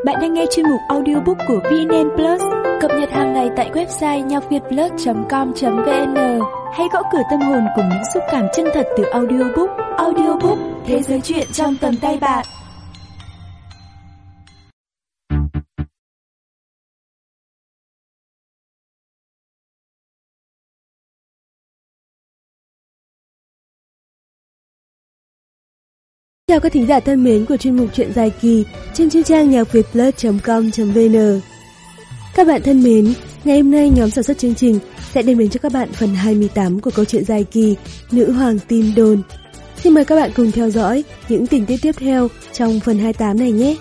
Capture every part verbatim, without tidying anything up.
Bạn đang nghe chuyên mục audiobook của vê en en Plus, cập nhật hàng ngày tại website nhạc việt plus chấm com chấm vn. Hãy gõ cửa tâm hồn cùng những xúc cảm chân thật từ audiobook. Audiobook, thế giới chuyện trong tầm tay bạn. Chào các thính giả thân mến của chuyên mục truyện dài kỳ trên chuyên trang nhạc việt plus chấm com chấm vn. Các bạn thân mến, ngày hôm nay nhóm sản xuất chương trình sẽ đem đến cho các bạn phần hai mươi tám của câu chuyện dài kỳ Nữ Hoàng Tin Đồn. Xin mời các bạn cùng theo dõi những tình tiết tiếp theo trong phần hai mươi tám này nhé.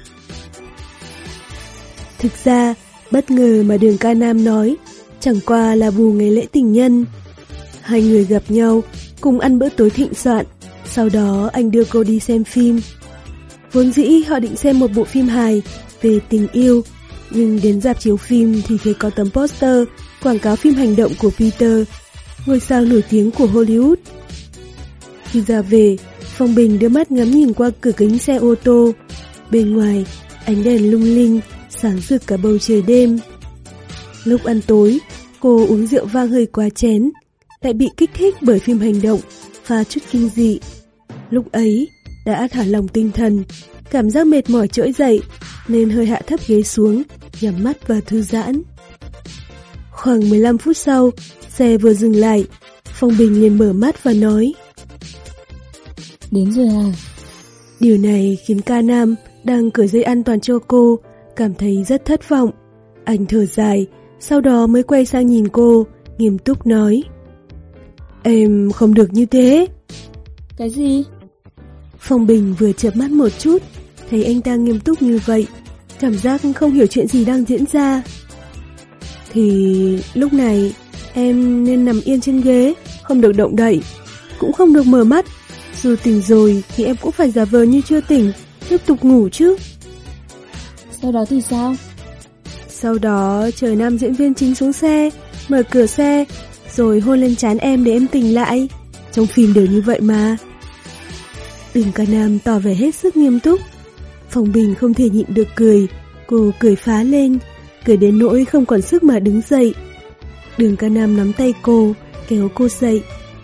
Thực ra, bất ngờ mà Đường Ca Nam nói chẳng qua là bù ngày lễ tình nhân. Hai người gặp nhau, cùng ăn bữa tối thịnh soạn. Sau đó anh đưa cô đi xem phim. Vốn dĩ họ định xem một bộ phim hài về tình yêu, nhưng đến rạp chiếu phim thì thấy có tấm poster quảng cáo phim hành động của Peter, ngôi sao nổi tiếng của Hollywood. Khi ra về, Phong Bình đưa mắt ngắm nhìn qua cửa kính xe ô tô. Bên ngoài, ánh đèn lung linh, sáng rực cả bầu trời đêm. Lúc ăn tối, cô uống rượu vang hơi quá chén, lại bị kích thích bởi phim hành động pha chút kinh dị. Lúc ấy đã thả lỏng tinh thần, cảm giác mệt mỏi trỗi dậy nên hơi hạ thấp ghế xuống, nhắm mắt và thư giãn. Khoảng mười lăm phút sau, xe vừa dừng lại, Phong Bình liền mở mắt và nói: Đến rồi à? Điều này khiến Ca Nam đang cởi dây an toàn cho cô cảm thấy rất thất vọng. Anh thở dài, sau đó mới quay sang nhìn cô, nghiêm túc nói: Em không được như thế. Cái gì? Phong Bình vừa chợp mắt một chút, thấy anh ta nghiêm túc như vậy, cảm giác không hiểu chuyện gì đang diễn ra. Thì lúc này em nên nằm yên trên ghế, không được động đậy, cũng không được mở mắt. Dù tỉnh rồi thì em cũng phải giả vờ như chưa tỉnh, tiếp tục ngủ chứ. Sau đó thì sao? Sau đó chờ nam diễn viên chính xuống xe, mở cửa xe, rồi hôn lên trán em để em tỉnh lại. Trong phim đều như vậy mà. Đường Ca Nam tỏ vẻ hết sức nghiêm túc. Phong Bình không thể nhịn được cười. Cô cười phá lên, cười đến nỗi không còn sức mà đứng dậy. Đường Ca Nam nắm tay cô, kéo cô dậy.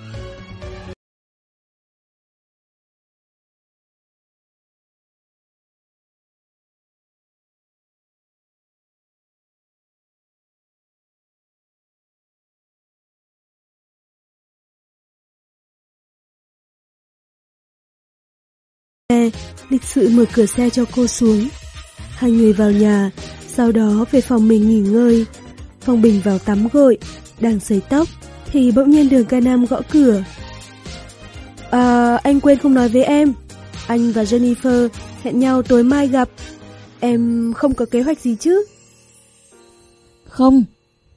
Lịch sự mở cửa xe cho cô xuống. Hai người vào nhà, sau đó về phòng mình nghỉ ngơi. Phong Bình vào tắm gội, đang sấy tóc thì bỗng nhiên Đường Ca Nam gõ cửa. À, anh quên không nói với em, anh và Jennifer hẹn nhau tối mai gặp. Em không có kế hoạch gì chứ? Không.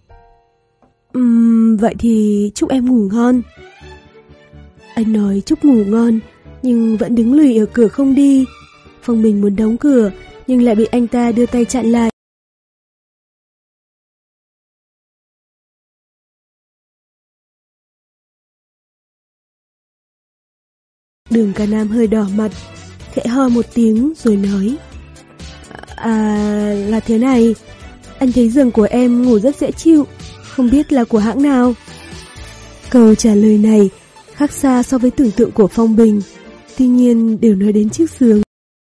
Uhm, vậy thì chúc em ngủ ngon. Anh nói chúc ngủ ngon, nhưng vẫn đứng lùi ở cửa không đi. Phong Bình muốn đóng cửa, nhưng lại bị anh ta đưa tay chặn lại. Đường Ca Nam hơi đỏ mặt, khẽ ho một tiếng rồi nói: À, là thế này, anh thấy giường của em ngủ rất dễ chịu, không biết là của hãng nào. Câu trả lời này khác xa so với tưởng tượng của Phong Bình. Tuy nhiên đều nói đến chiếc giường.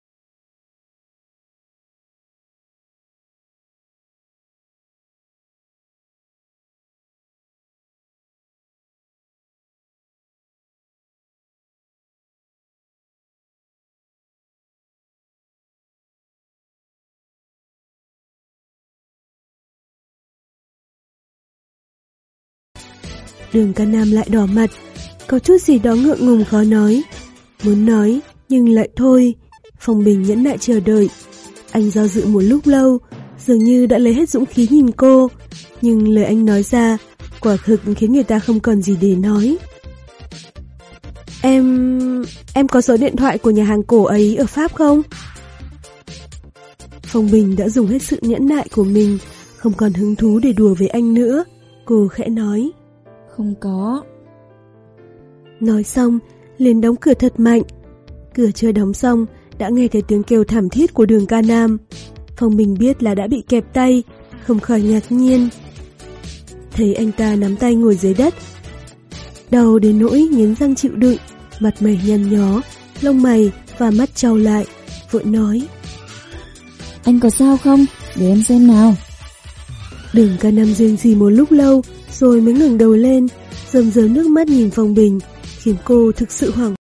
Đường Ca Nam lại đỏ mặt, có chút gì đó ngượng ngùng khó nói. Muốn nói nhưng lại thôi. Phong Bình nhẫn nại chờ đợi. Anh do dự một lúc lâu, dường như đã lấy hết dũng khí nhìn cô, nhưng lời anh nói ra quả thực khiến người ta không còn gì để nói. Em... em có số điện thoại của nhà hàng cổ ấy ở Pháp không? Phong Bình đã dùng hết sự nhẫn nại của mình, không còn hứng thú để đùa với anh nữa. Cô khẽ nói: Không có. Nói xong liền đóng cửa thật mạnh. Cửa chưa đóng xong đã nghe thấy tiếng kêu thảm thiết của Đường Ca Nam. Phong Bình biết là đã bị kẹp tay, không khỏi ngạc nhiên. Thấy anh ta nắm tay ngồi dưới đất, đau đến nỗi nghiến răng chịu đựng, mặt mày nhăn nhó, lông mày và mắt trao lại, vội nói: Anh có sao không? Để em xem nào. Đường Ca Năm rên rỉ một lúc lâu rồi mới ngẩng đầu lên, rơm rớm nước mắt nhìn Phong Bình, khiến cô thực sự hoảng.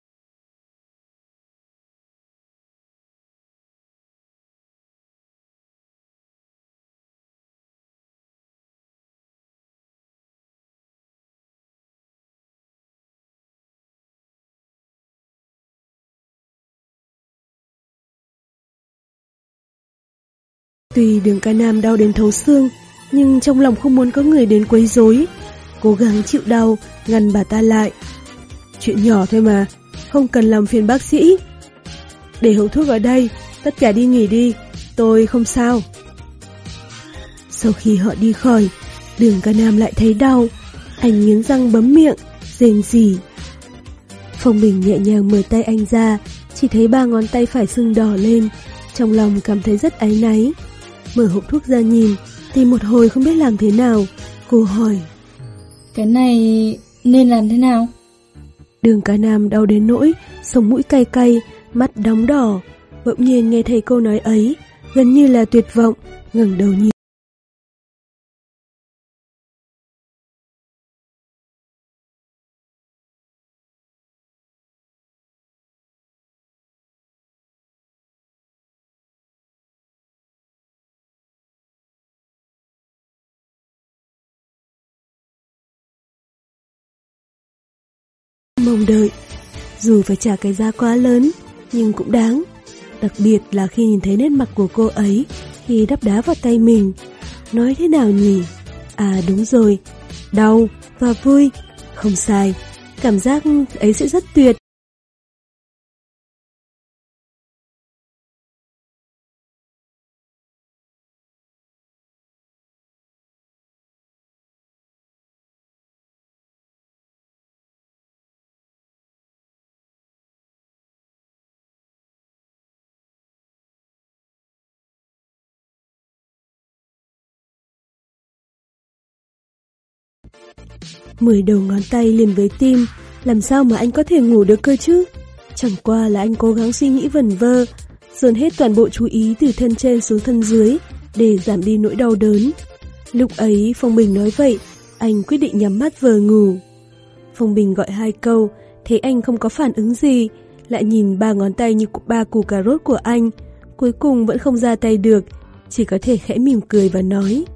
Tuy Đường Ca Nam đau đến thấu xương, nhưng trong lòng không muốn có người đến quấy rối, cố gắng chịu đau, ngăn bà ta lại. Chuyện nhỏ thôi mà, không cần làm phiền bác sĩ. Để hộp thuốc ở đây, tất cả đi nghỉ đi, tôi không sao. Sau khi họ đi khỏi, Đường Ca Nam lại thấy đau, anh nghiến răng bấm miệng, rên rỉ. Phong Bình nhẹ nhàng mở tay anh ra, chỉ thấy ba ngón tay phải sưng đỏ lên, trong lòng cảm thấy rất áy náy. Mở hộp thuốc ra nhìn, thì một hồi không biết làm thế nào, cô hỏi: Cái này nên làm thế nào? Đường Ca Nam đau đến nỗi sống mũi cay cay, mắt đóng đỏ. Bỗng nhiên nghe thấy câu nói ấy, gần như là tuyệt vọng, ngẩng đầu nhìn. Mong đợi, dù phải trả cái giá quá lớn, nhưng cũng đáng. Đặc biệt là khi nhìn thấy nét mặt của cô ấy khi đắp đá vào tay mình. Nói thế nào nhỉ? À đúng rồi, đau và vui, không sai. Cảm giác ấy sẽ rất tuyệt. Mười đầu ngón tay liền với tim, làm sao mà anh có thể ngủ được cơ chứ? Chẳng qua là anh cố gắng suy nghĩ vẩn vơ, dồn hết toàn bộ chú ý từ thân trên xuống thân dưới để giảm đi nỗi đau đớn. Lúc ấy Phong Bình nói vậy, anh quyết định nhắm mắt vờ ngủ. Phong Bình gọi hai câu, thấy anh không có phản ứng gì, lại nhìn ba ngón tay như ba củ cà rốt của anh, cuối cùng vẫn không ra tay được, chỉ có thể khẽ mỉm cười và nói: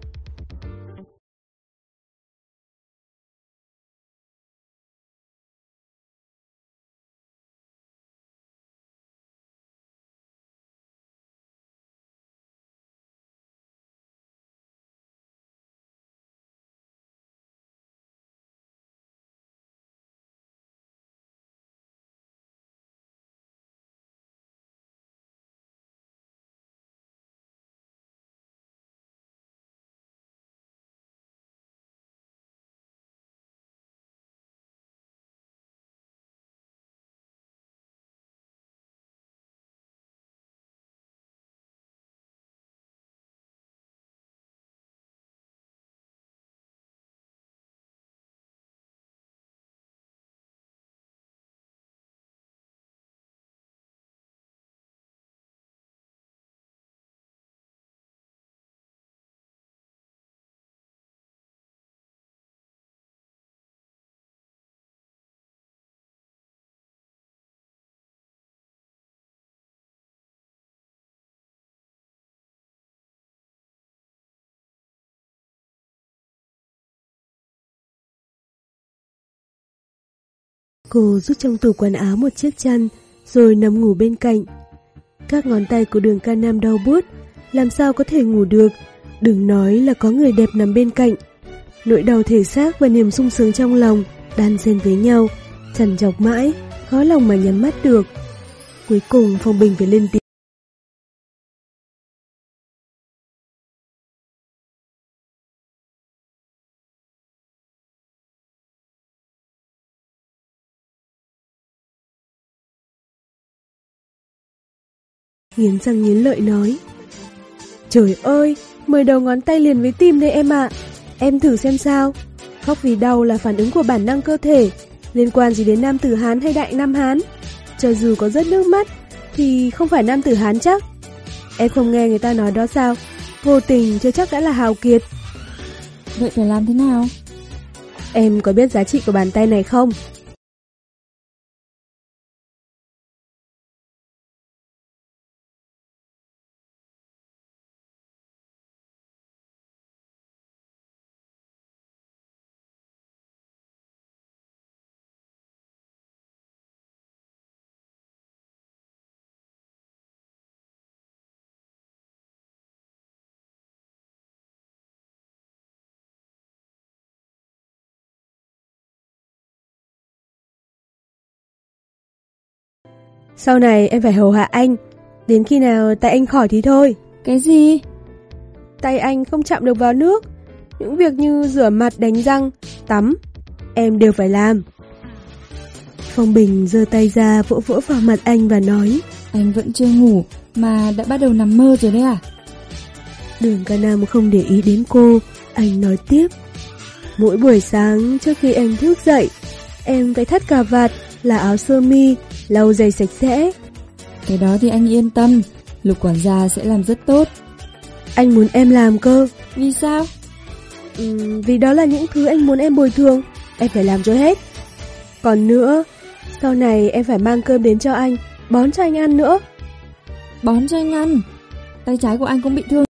Cô rút trong tủ quần áo một chiếc chăn, rồi nằm ngủ bên cạnh. Các ngón tay của Đường Ca Nam đau buốt, làm sao có thể ngủ được, đừng nói là có người đẹp nằm bên cạnh. Nỗi đau thể xác và niềm sung sướng trong lòng đan xen với nhau, trằn trọc mãi, khó lòng mà nhắm mắt được. Cuối cùng Phong Bình phải lên tiếng. Nghiến răng nghiến lợi nói: Trời ơi, mười đầu ngón tay liền với tim đây em ạ. Em thử xem sao. Khóc vì đau là phản ứng của bản năng cơ thể, liên quan gì đến nam tử Hán hay đại nam Hán. Cho dù có rớt nước mắt thì không phải nam tử Hán chắc. Em không nghe người ta nói đó sao? Vô tình chưa chắc đã là hào kiệt. Vậy phải làm thế nào? Em có biết giá trị của bàn tay này không? Sau này em phải hầu hạ anh, đến khi nào tay anh khỏi thì thôi. Cái gì? Tay anh không chạm được vào nước. Những việc như rửa mặt, đánh răng, tắm, em đều phải làm. Phong Bình giơ tay ra vỗ vỗ vào mặt anh và nói: Anh vẫn chưa ngủ mà đã bắt đầu nằm mơ rồi đấy à? Đường Ca Nam không để ý đến cô, anh nói tiếp: Mỗi buổi sáng trước khi anh thức dậy, em phải thắt cà vạt, là áo sơ mi, lau giày sạch sẽ. Cái đó thì anh yên tâm, Lục quản gia sẽ làm rất tốt. Anh muốn em làm cơ. Vì sao? Ừ, vì đó là những thứ anh muốn em bồi thường, em phải làm cho hết. Còn nữa, sau này em phải mang cơm đến cho anh, bón cho anh ăn nữa. Bón cho anh ăn? Tay trái của anh cũng bị thương.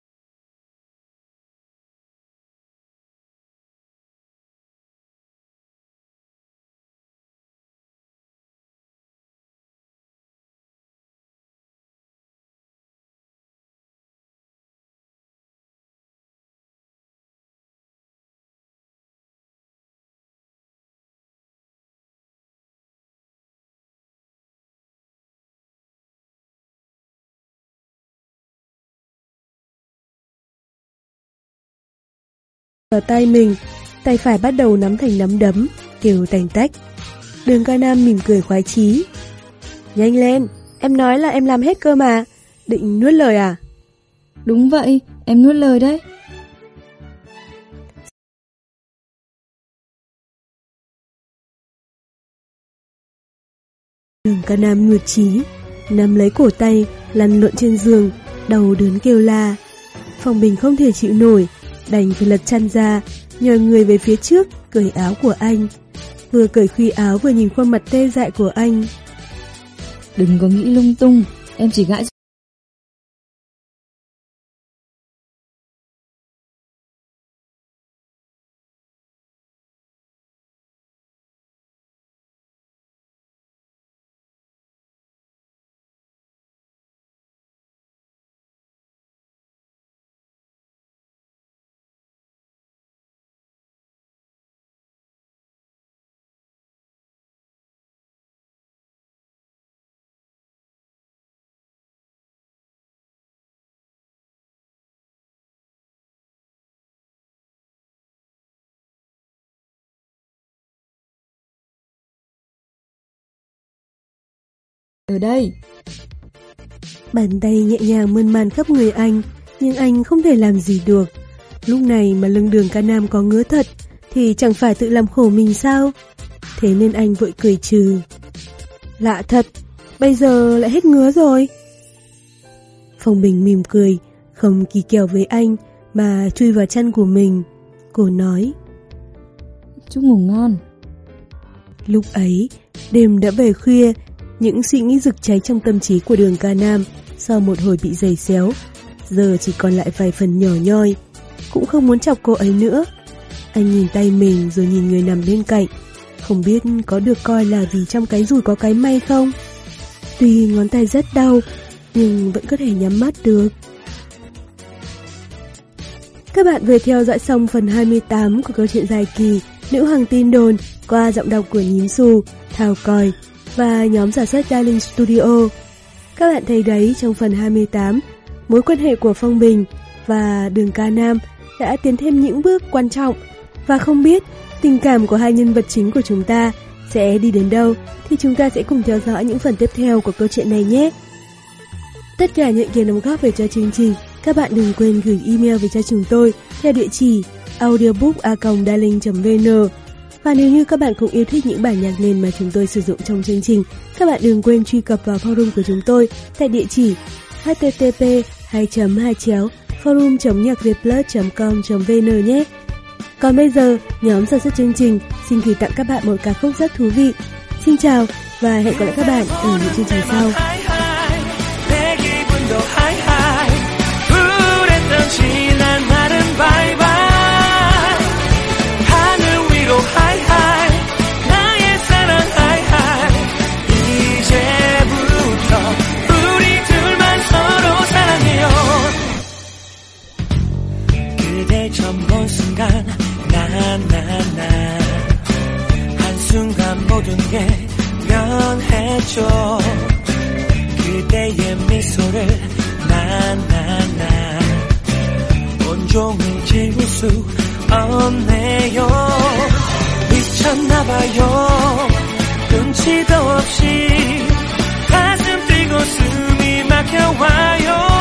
Ở tay mình, tay phải bắt đầu nắm thành nắm đấm, kêu tành tách. Đường Ca Nam mỉm cười khoái chí: Nhanh lên, em nói là em làm hết cơ mà. Định nuốt lời à? Đúng vậy, em nuốt lời đấy. Đường Ca Nam nuốt chí, nắm lấy cổ tay, lăn lộn trên giường, đau đớn kêu la. Phong Bình không thể chịu nổi, đành phải lật chăn ra, nhờ người về phía trước cởi áo của anh. Vừa cởi khuy áo vừa nhìn khuôn mặt tê dại của anh. Đừng có nghĩ lung tung, em chỉ gãi. Ở đây. Bàn tay nhẹ nhàng mơn man khắp người anh, nhưng anh không thể làm gì được. Lúc này mà lưng Đường Ca Nam có ngứa thật thì chẳng phải tự làm khổ mình sao? Thế nên anh vội cười trừ: Lạ thật, bây giờ lại hết ngứa rồi. Phong Bình mỉm cười, không kỳ kèo với anh mà chui vào chăn của mình. Cô nói: Chúc ngủ ngon. Lúc ấy, đêm đã về khuya. Những suy nghĩ rực cháy trong tâm trí của Đường Ca Nam sau một hồi bị giày xéo giờ chỉ còn lại vài phần nhỏ nhoi. Cũng không muốn chọc cô ấy nữa. Anh nhìn tay mình rồi nhìn người nằm bên cạnh, không biết có được coi là vì trong cái rủi có cái may không. Tuy ngón tay rất đau, nhưng vẫn có thể nhắm mắt được. Các bạn vừa theo dõi xong phần hai mươi tám của câu chuyện dài kỳ Nữ Hoàng Tin Đồn qua giọng đọc của Nhím Xù, Thảo Còi và nhóm sản xuất Darling Studio. Các bạn thấy đấy, trong phần hai mươi tám, mối quan hệ của Phong Bình và Đường Ca Nam đã tiến thêm những bước quan trọng. Và không biết tình cảm của hai nhân vật chính của chúng ta sẽ đi đến đâu thì chúng ta sẽ cùng theo dõi những phần tiếp theo của câu chuyện này nhé. Tất cả những ý kiến đóng góp về cho chương trình các bạn đừng quên gửi email về cho chúng tôi theo địa chỉ audiobook a còng darling chấm vn. Và nếu như các bạn cũng yêu thích những bản nhạc nền mà chúng tôi sử dụng trong chương trình, các bạn đừng quên truy cập vào forum của chúng tôi tại địa chỉ h t t p hai chấm hai chéo forum chấm nhạc việt plus chấm com chấm vn nhé. Còn bây giờ, nhóm sản xuất chương trình xin gửi tặng các bạn một ca khúc rất thú vị. Xin chào và hẹn gặp lại các bạn ở những chương trình sau. 처음 본 순간 나나나 한순간 모든 게 변했죠. 그대의 미소를 나나나 온종일 지울 수 없네요. 미쳤나봐요. 눈치도 없이 가슴 뛰고 숨이 막혀와요.